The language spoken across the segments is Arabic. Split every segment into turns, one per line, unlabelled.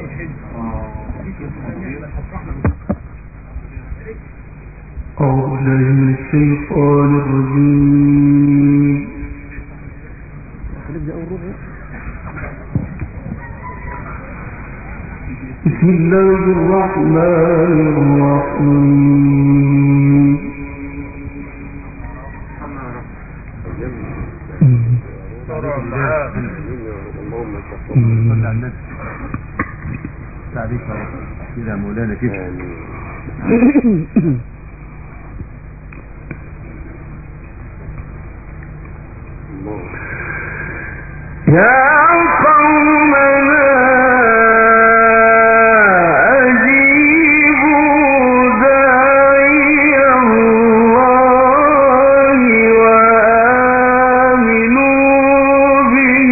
أعوذ بالله من الشيطان الرجيم. بسم الله الرحمن الرحيم.
تعريف كده مولانا كده.
يا قومنا أجيبوا داعي الله وآمنوا به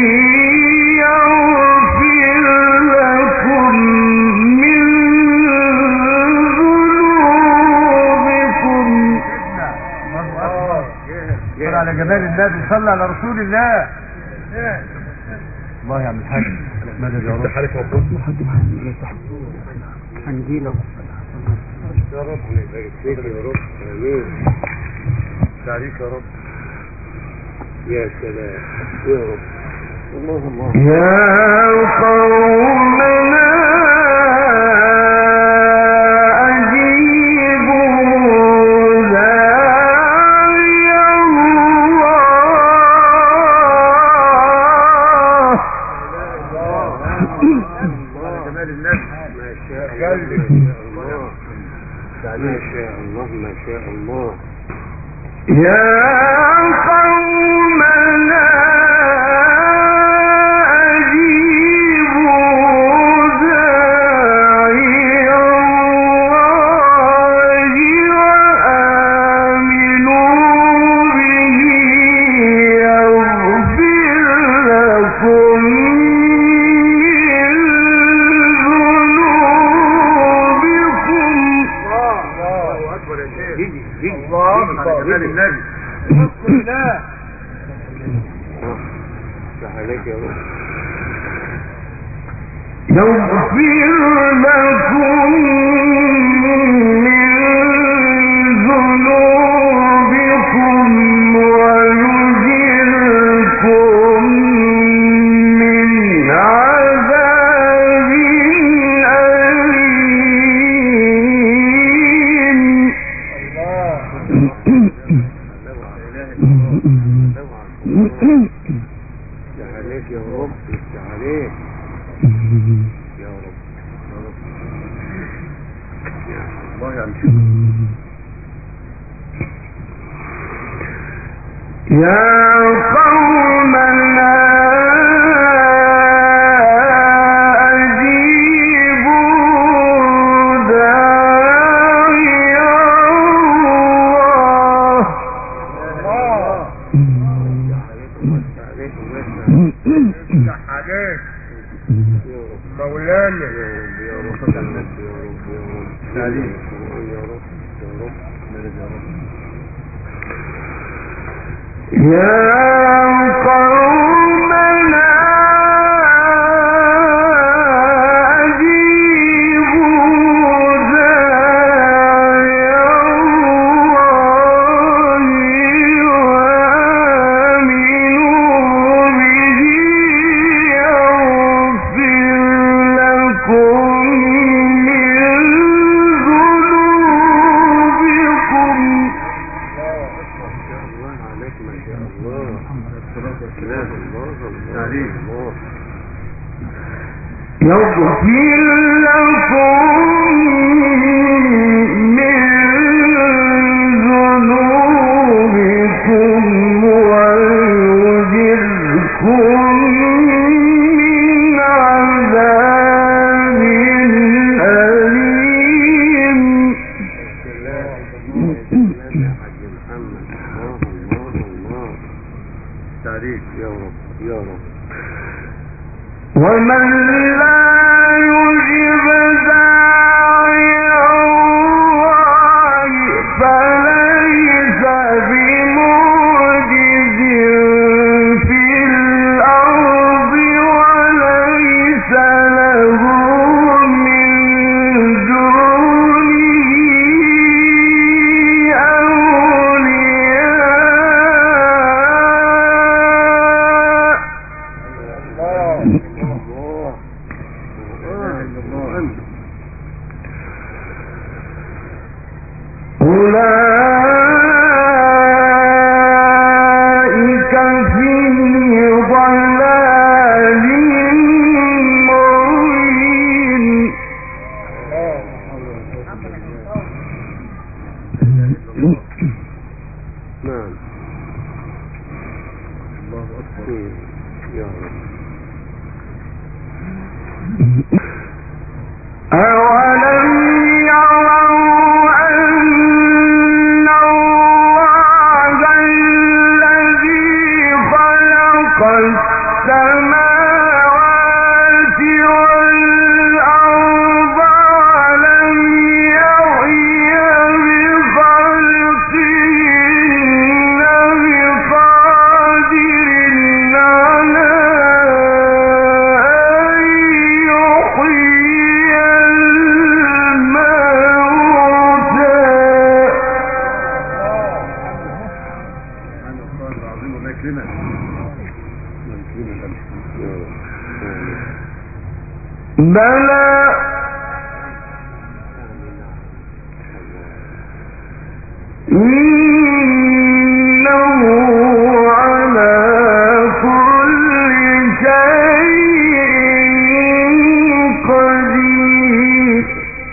يغفر لكم من ذنوبكم.
صل على جمال النبي، صلى على رسول الله. الله يعمل حاجة. مدد يا رب. حالك ربنا
حد هنجيله
يا رب، يبارك فيك يا رب. امين. تعريف يا رب. يا سلام يا رب. الله
يا قومنا
ما شاء الله ما شاء الله.
يا قومنا أجيبوا داعي الله وآمنوا به يغفر لكم
عليك يا رب.
يغفر لكم من ذنوبكم ويجركم من عذاب أليم.
عليك يا رب، عليك يا رب يا رب. يا الله يعني
يا قومنا أجيبوا داعي
عليك مولانا. يا رب يا رب يا رب يا رب يا رب يا رب.
يا قومنا أجيبوا داعي الله وآمنوا به يغفر لكم من ذنوبكم.
الله عليك ما شاء الله. الله الله.
يغفر لكم من ذنوبكم ويجركم من عذاب أليم.
تعريف يا رب يا رب.
ومن لا يجب داعي الله فليس بمعجز في الأرض وليس له
يا رب.
أولم يروا أن الله الذي خلق السماوات والأرض ولم يعي بخلقهن بقادر على أن يحيي الموتى.
أنا الصادق العظيم الله يكرمك.
بلى إنه على كل شيء قدير.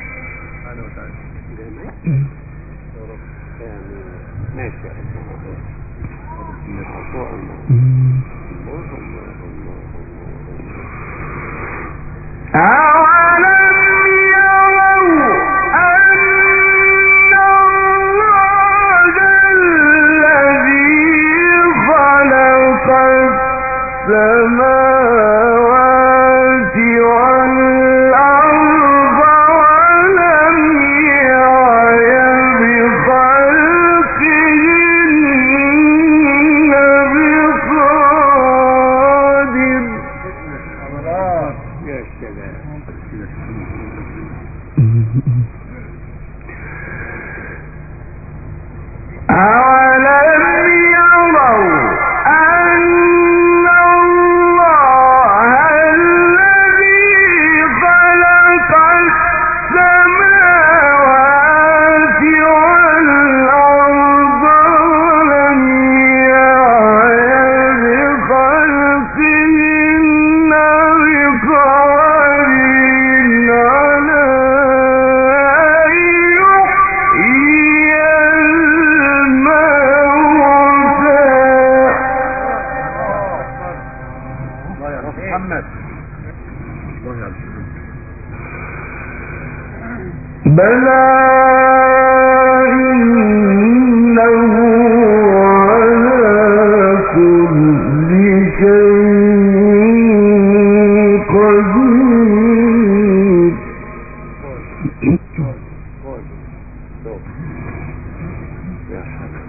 أولم يروا أن الله الذي خلق السماوات والأرض ولم يعي بخلقهن بقادر.
يا سلام.
أولم يروا أن الله الذي خلق السماوات والأرض ولم يعي بخلقهن بقادر على أن يحيي الموتى.
الله يا رب محمد. الله يا رب.
بلى إنه على كل شيء قدير.
يا حبيبي.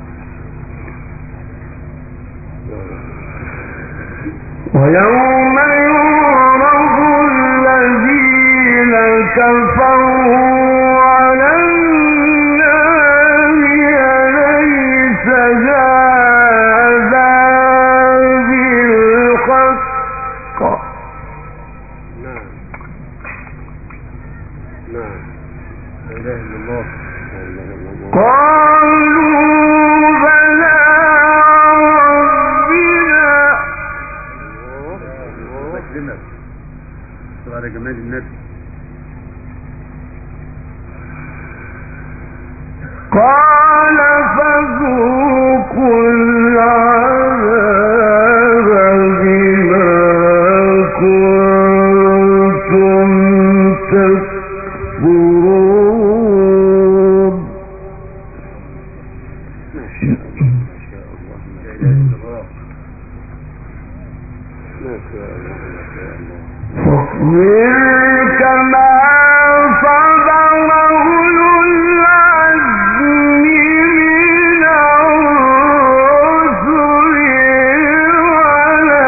ويوم يعرض الذين كفروا على النار أليس هذا بالحق؟
نعم نعم. لا إله إلا الله. لا إله إلا الله.
قالوا بلى ربنا.
الله يكرمك. على جمال النبي.
قال فذوقوا العذاب بما كنتم تكفرون.
ما شاء الله ما شاء الله. لا إله إلا الله. ما شاء الله ما شاء الله.
فاصبر كما صبر أولو العزم من الرسل ولا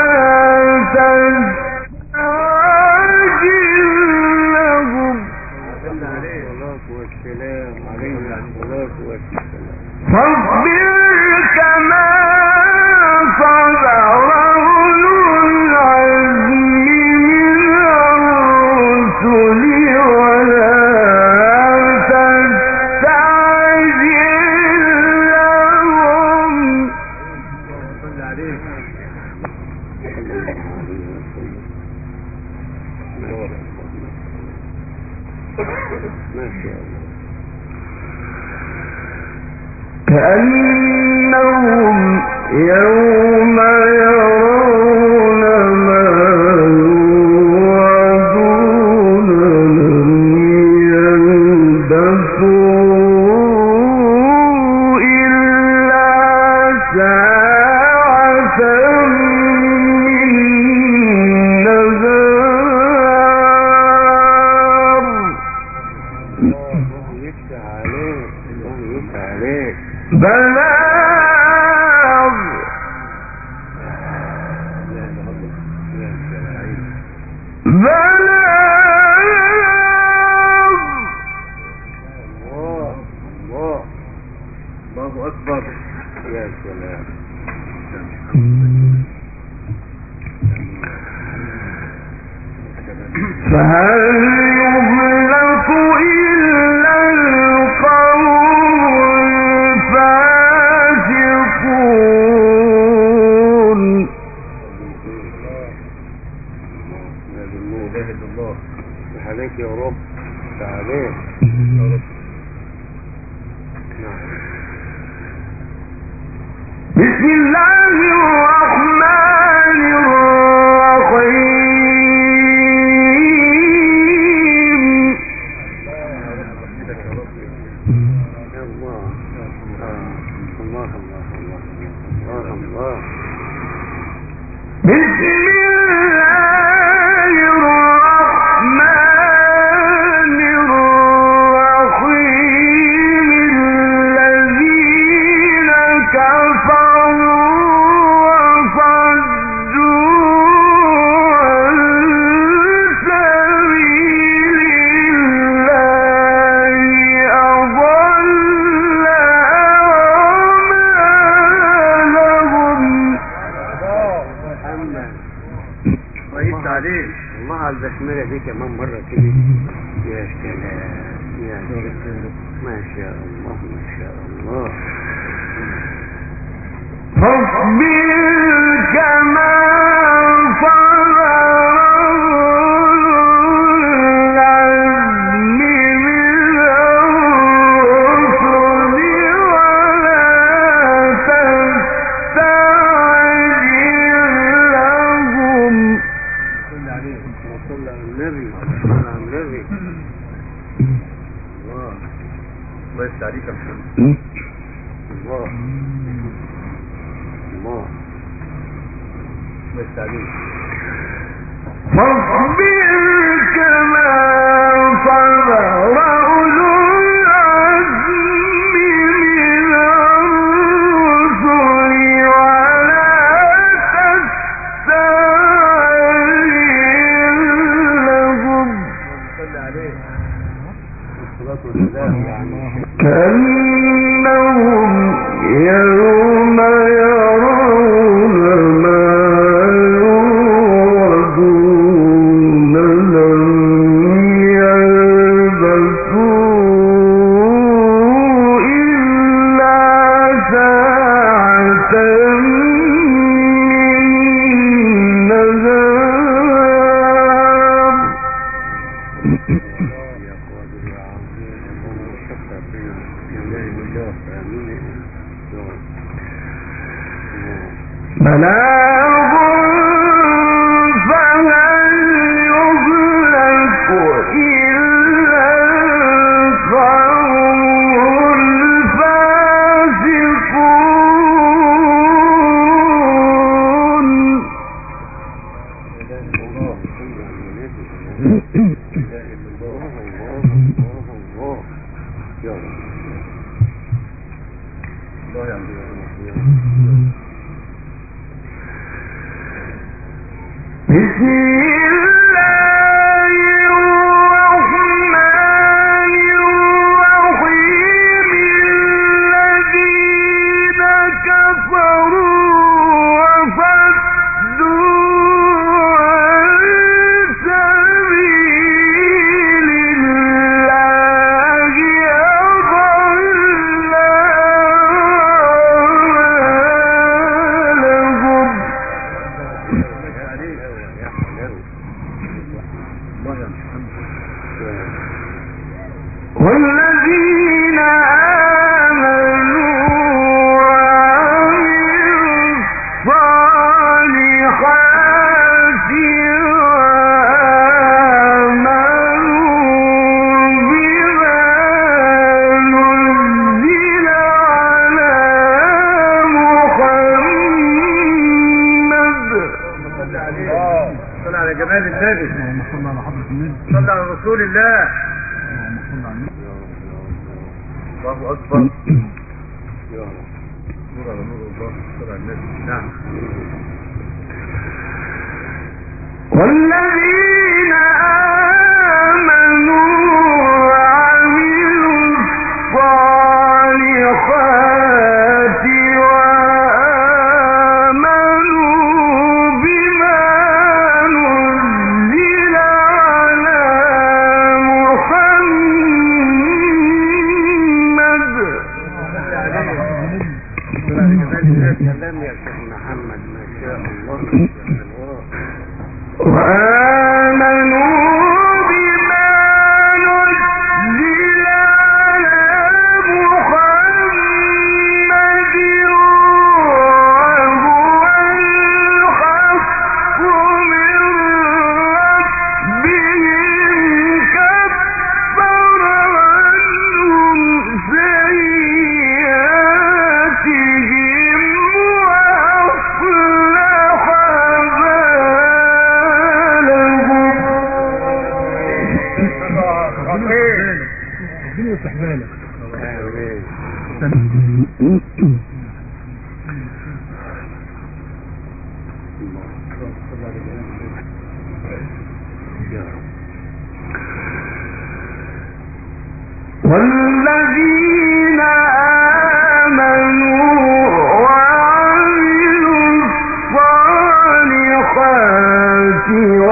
تستعجل لهم.
الصلاة والسلام عليه الصلاة والسلام.
فاصبر كما صبر أولو العزم من الرسل ولا تستعجل لهم.
صل عليك. ما شاء الله.
كأنهم يوم يرون
الله أكبر. يا سلام.
فهل يهلك إلا القوم الفاسقون.
الله عليك يا رب، تعالى يا رب.
بسم الله الرحمن الرحيم.
الله الله الله الله.
بسم الله الرحمن الرحيم. الذين كفروا
الله على البسملة دي كمان مرة كده. يا سلام يا سلام، ما شاء الله ما شاء الله.
فاصبر كما صبر العزم من الرسل ولا تستعجل لهم.
صلى على النبي صلى على النبي. الله يفتح عليك يا محمد. الله الله يفتح عليك.
فاصبر كما صبر أولو العزم من الرسل ولا تستعجل لهم.
صلى عليه الصلاة والسلام. يعني
كأنهم يوم يرون ما يوعدون لم يلبثوا إلا ساعة من نهار.
يا قادر يا عظيم، اللهم شكر فينا يا الله وجاه. آمين.
بلاغ فهل يهلك إلا القوم الفاسقون. بسم الله الرحمن الرحيم. الذين كفروا وصدوا عن سبيل الله أضل أعمالهم. والذين آمنوا وعملوا الصالحات وآمنوا بما نزل على محمد.
صلى على جمال النبي. صلى على رسول الله. الله أكبر. يا رب نور على نور الله. صلى على النبي. نعم.
والذين
الدنيا واستحمالك.
والذين آمنوا وعملوا الصالحات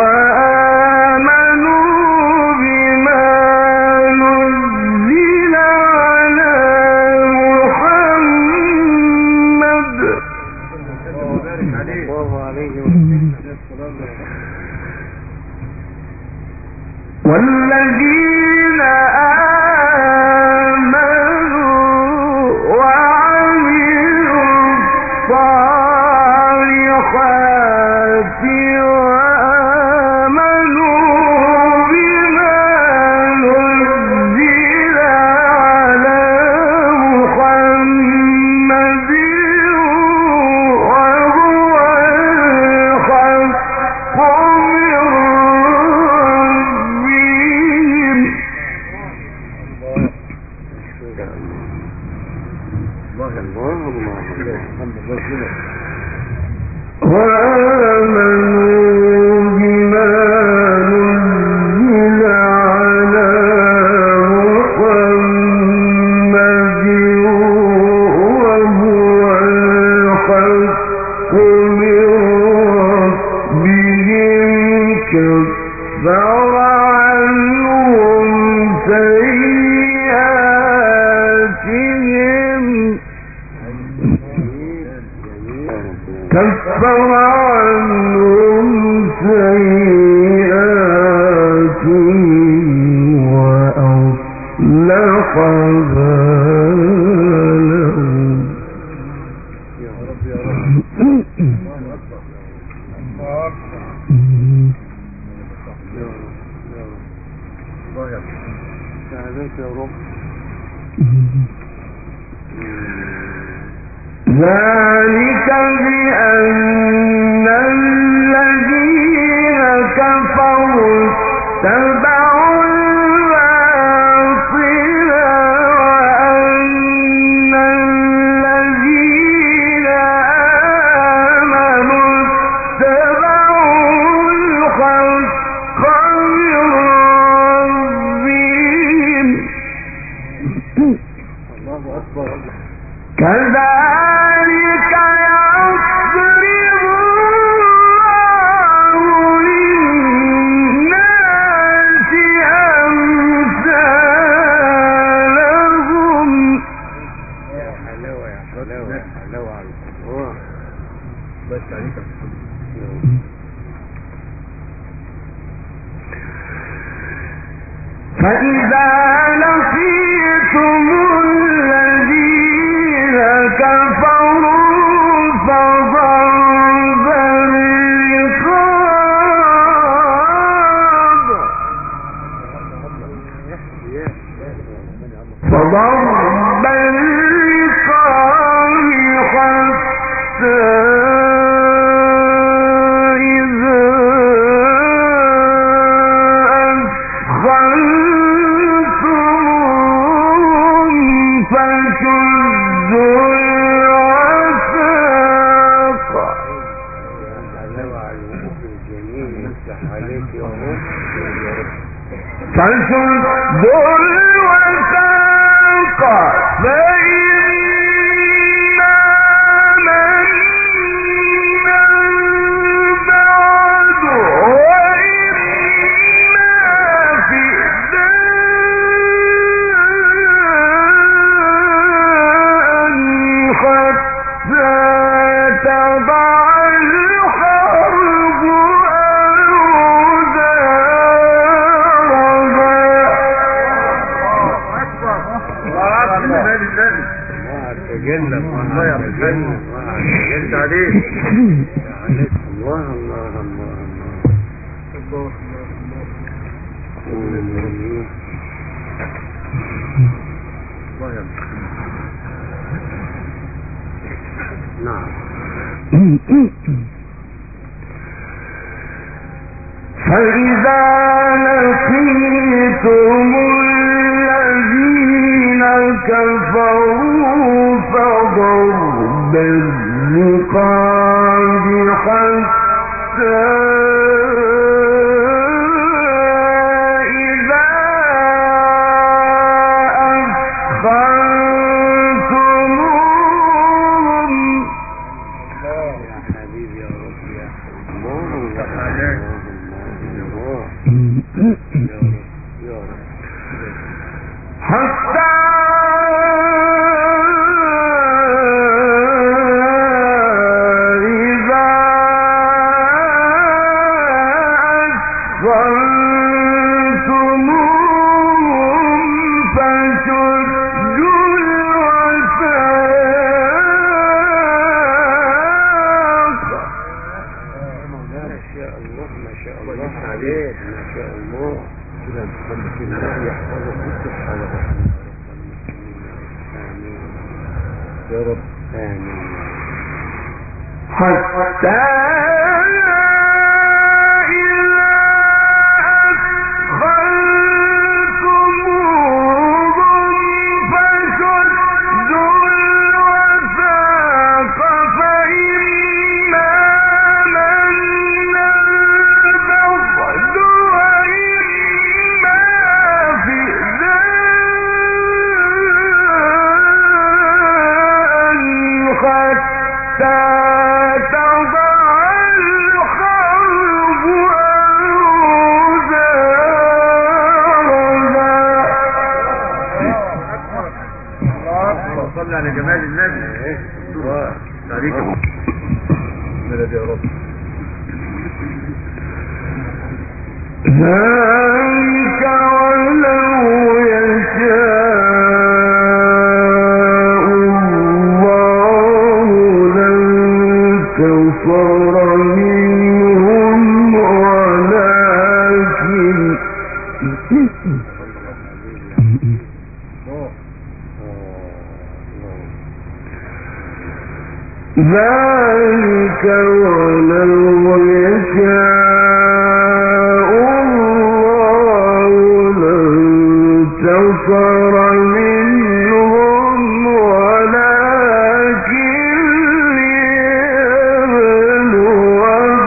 وآمنوا بما نزل على محمد والذين آمنوا وعملوا الصالحات وآمنوا بما نزل على محمد وهو الحق من كفر عنهم سيئاتهم وأصلح بالهم.
يا رب يا رب.
ذلك بأن الذين كفروا اتبعوا الباطل وأن الذين آمنوا اتبعوا الحق من ربهم.
الله أكبر.
كذلك يضرب الله للناس أمثالهم.
يا حلاوة يا حلاوة يا حلاوة على القرآن. بس عليك
فإذا لقيتم الذين كفروا فضرب الرقاب حتى فشد الوثاق فإما منا بعد وإما فداء حتى تضع الحرب
جنة الله يا جنة جنة عليك الله الله الله الله نعم. فإذا لقيتم
حتى
على جمال النبي تعليق بلد يا رب.
ذلك ولو يشاء الله لانتصر منهم ولكن ذلك ولو يشاء الله لانتصر منهم ولكن ليبلو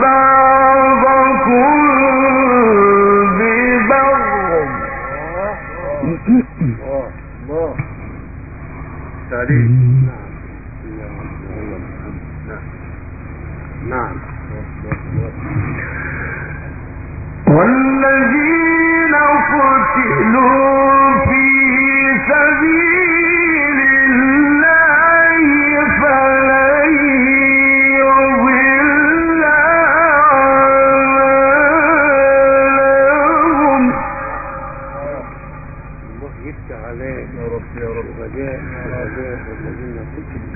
بعضكم ببعض.
نعم.
والذين قتلوا في سبيل الله فلن يضل أعمالهم.
الله يفتح عليك يا رب يا رب. رجاء والذين قتلوا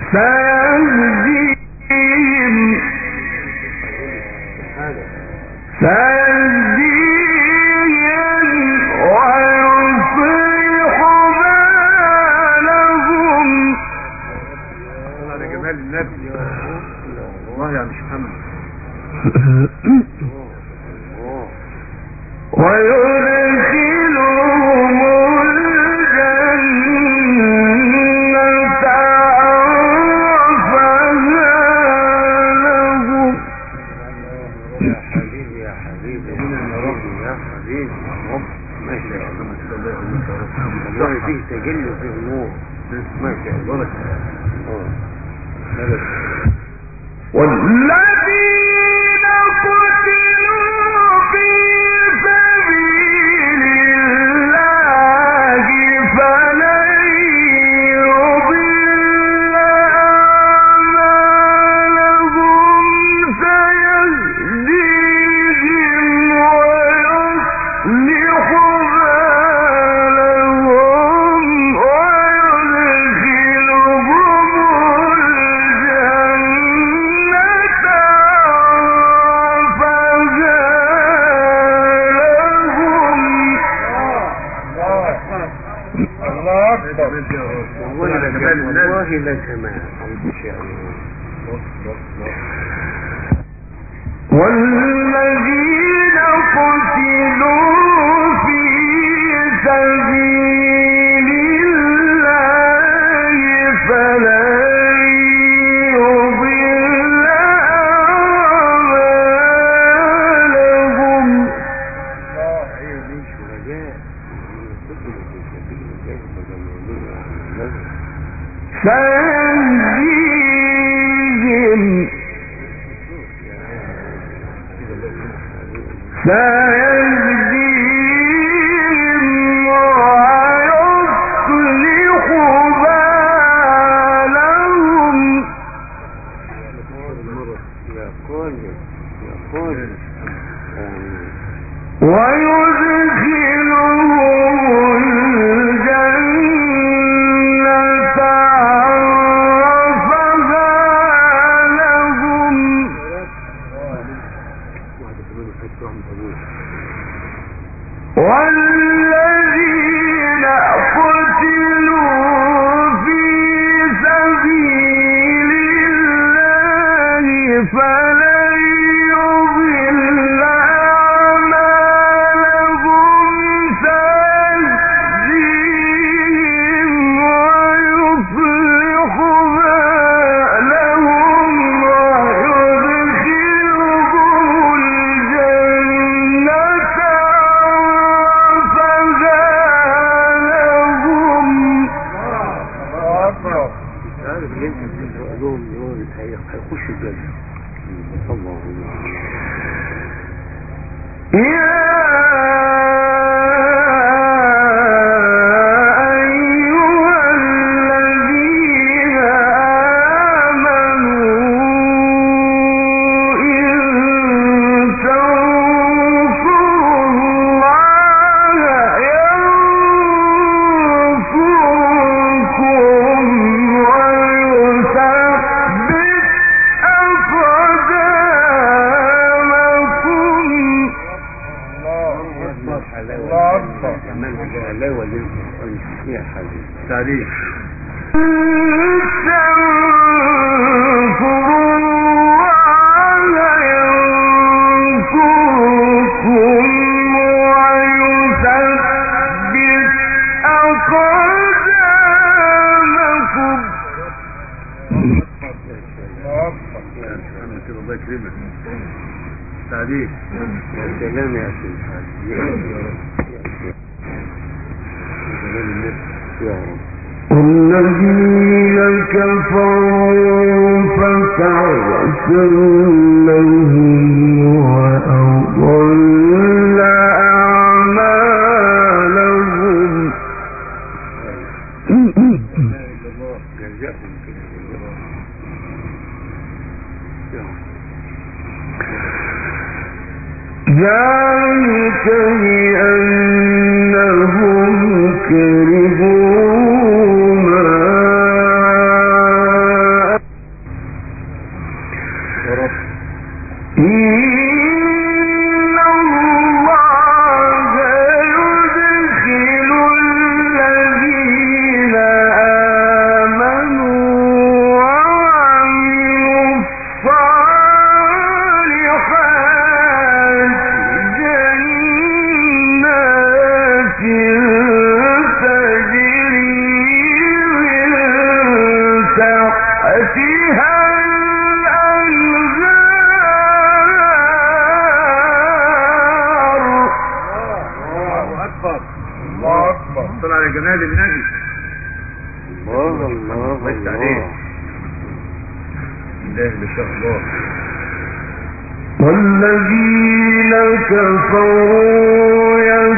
سيهديهم ويصلح بالهم.
على جمال النبي والله يا مش محمد.
ويدخلهم الجنة عرفها لهم.
يا حبيبي يا حبيبي يا حبيبي ما شاء الله والله فيه تجلي وفيه نور ما شاء الله.
والذين قتلوا في سبيل الله فلن يضل أعمالهم سيهديهم ويصلح بالهم ويدخلهم
والله لا سماع ما شاء الله.
والذين قتلوا في سبيل الله فلن يضل أعمالهم. سيهديهم ويصلح والذين قتلوا في سبيل الله فلن يضل أعمالهم سيهديهم ويصلح بالهم ويدخلهم الجنة
عارف اللي انت بتقرأ لهم دول هيخشوا الجنة. الله الحلاوة اللي انت فيها حبيبي تعريف الله يكرمك تعريف يا سلام يا أخي
الذين كفروا فتعسر لهم وأضل أعمالهم ذلك بأنهم كرهوا ما إن الله يدخل الذين آمنوا وعملوا الصالحات جنات تجري من تحتها الأنهار.
الله أكبر الله أكبر طلع على جمال النبي الله الله بس عليه الله ما شاء الله.
والذين كفروا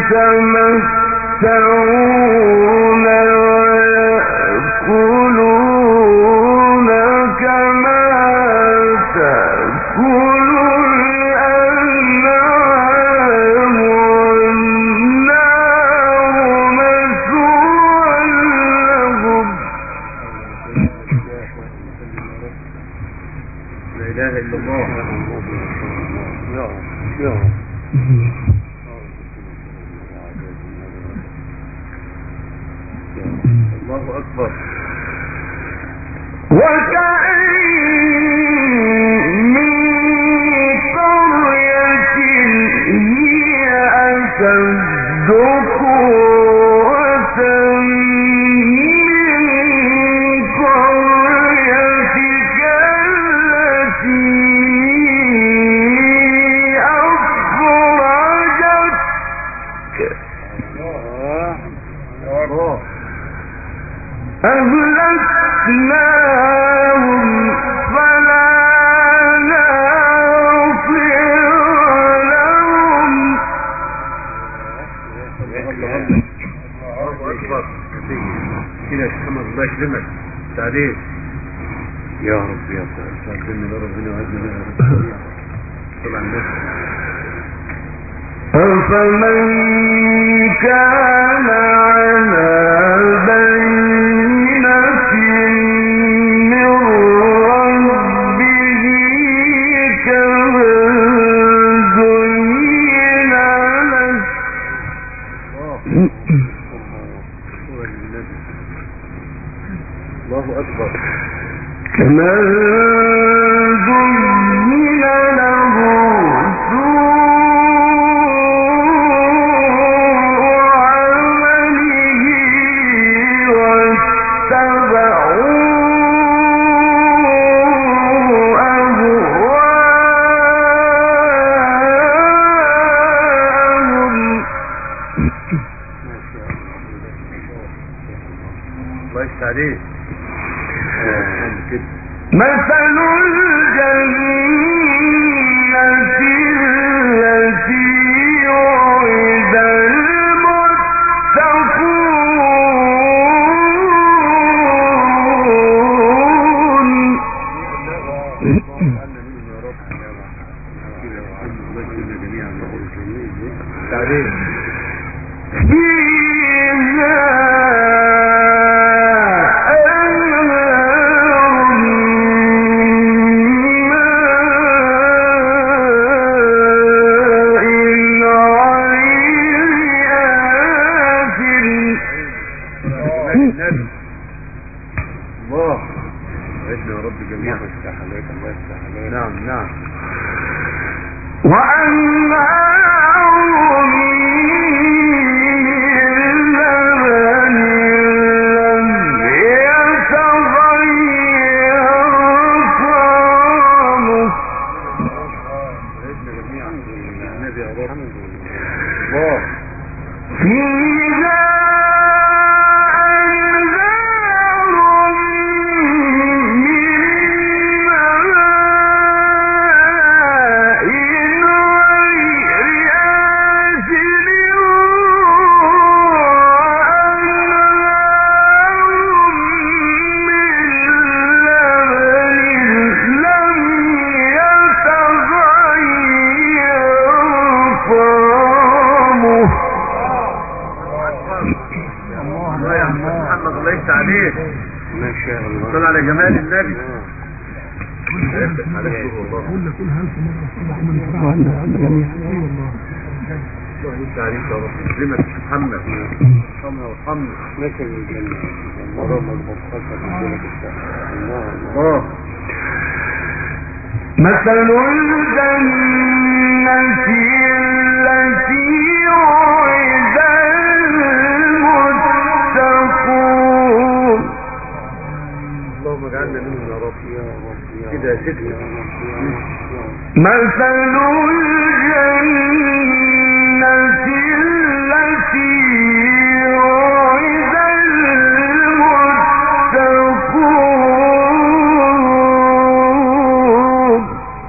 يتمتعون ويأكلون كما تأكل الأنعام والنار مثوى لهم.
لا إله إلا الله الله أكبر.
وكأين من قرية هي أشد قوة من قريتك التي أهلكناهم فلا ناصر لهم.
الله أكبر كده يا شيخ محمد الله يكرمك تعريف يا رب يا سعدنا يا ربنا وعدنا يا رب طبعا الناس.
أفمن كان على بينة من ربه كمن زين له
الله أكبر.
كمن زين له سوء عمله واتبعوا
عليه.
مثل الجنة التي وعد مثل الجنة التي وعد المتقون.
اللهم اجعلنا منهم يا رب كده يا سيدنا.
مثل الجنة التي وعد المتقون.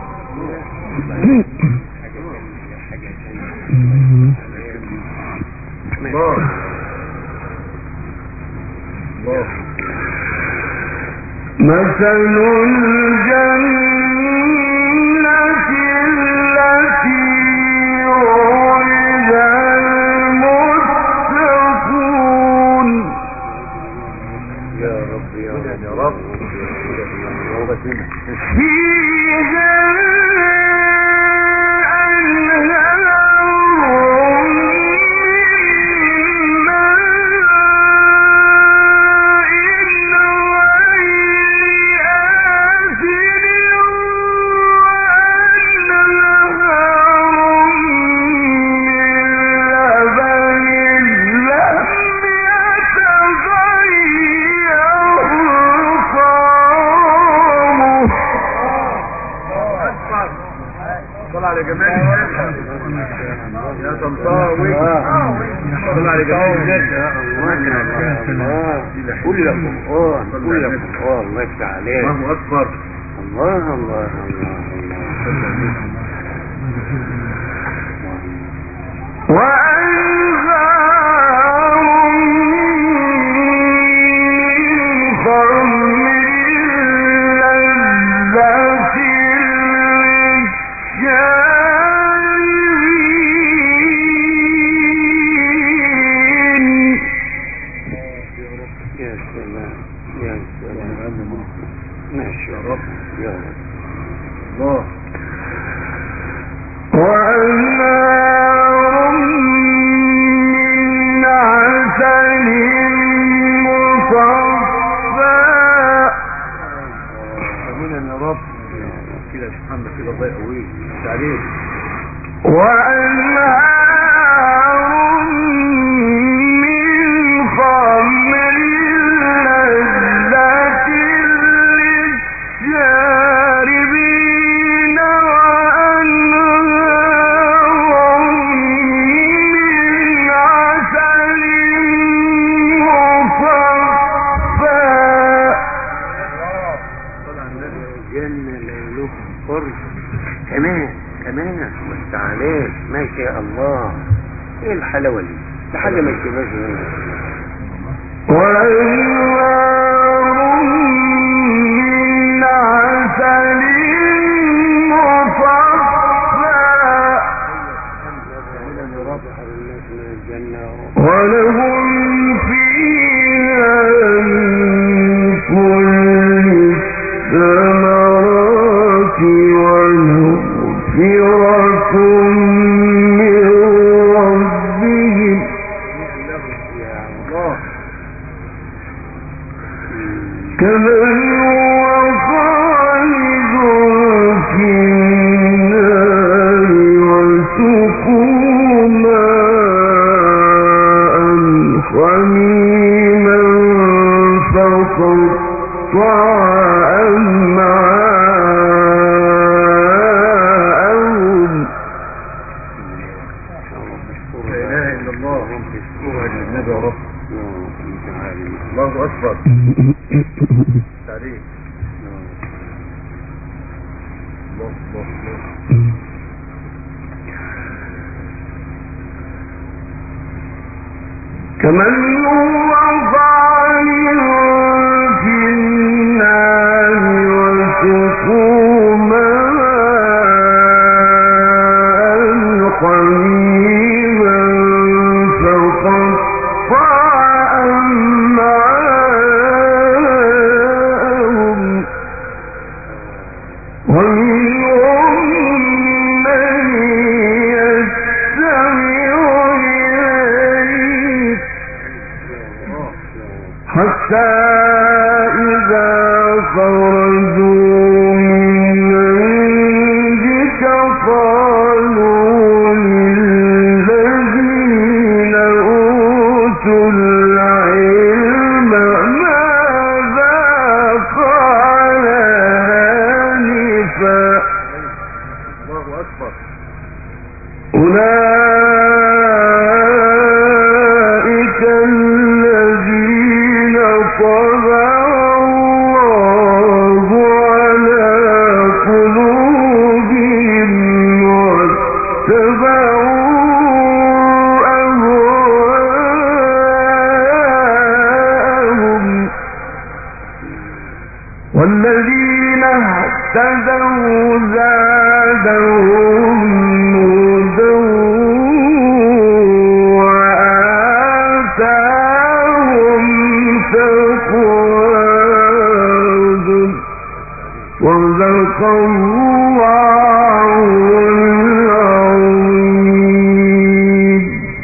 مثل الجنة التي وعد المتقون.
يا رب يا رب
فيها وأنهار من عسل مصفى
امين يا رب كده يا شيخ محمد كده الله يقويك تعليم
وأنهار من خمر لذة للشاربين وأنهار من عسل مصفى
الجنة ليلها قرب كمان ما استعناش ما شاء الله ايه الحلاوة دي ده حاجة ما يشبهش منها
وأنهار من عسل مصفى ولهم فيها من كل الثمرات ومغفرة من ربهم كمن هو خالد في النار وسقوا ماء حميما فقطع أمعاءهم
لا اله الا الله النبي يا رب الله اكبر تعليم الله
كمن هو خالد في النار وسقوا ماء حميما فقطع أمعاءهم ومنهم من يستمع إليك حتى إذا خرجوا من عندك قالوا للذين أوتوا العلم ماذا قال آنفا
الله اكبر
أولئك الذين طبع الله على قلوبهم واتبعوا أهواءهم والذين اهتدوا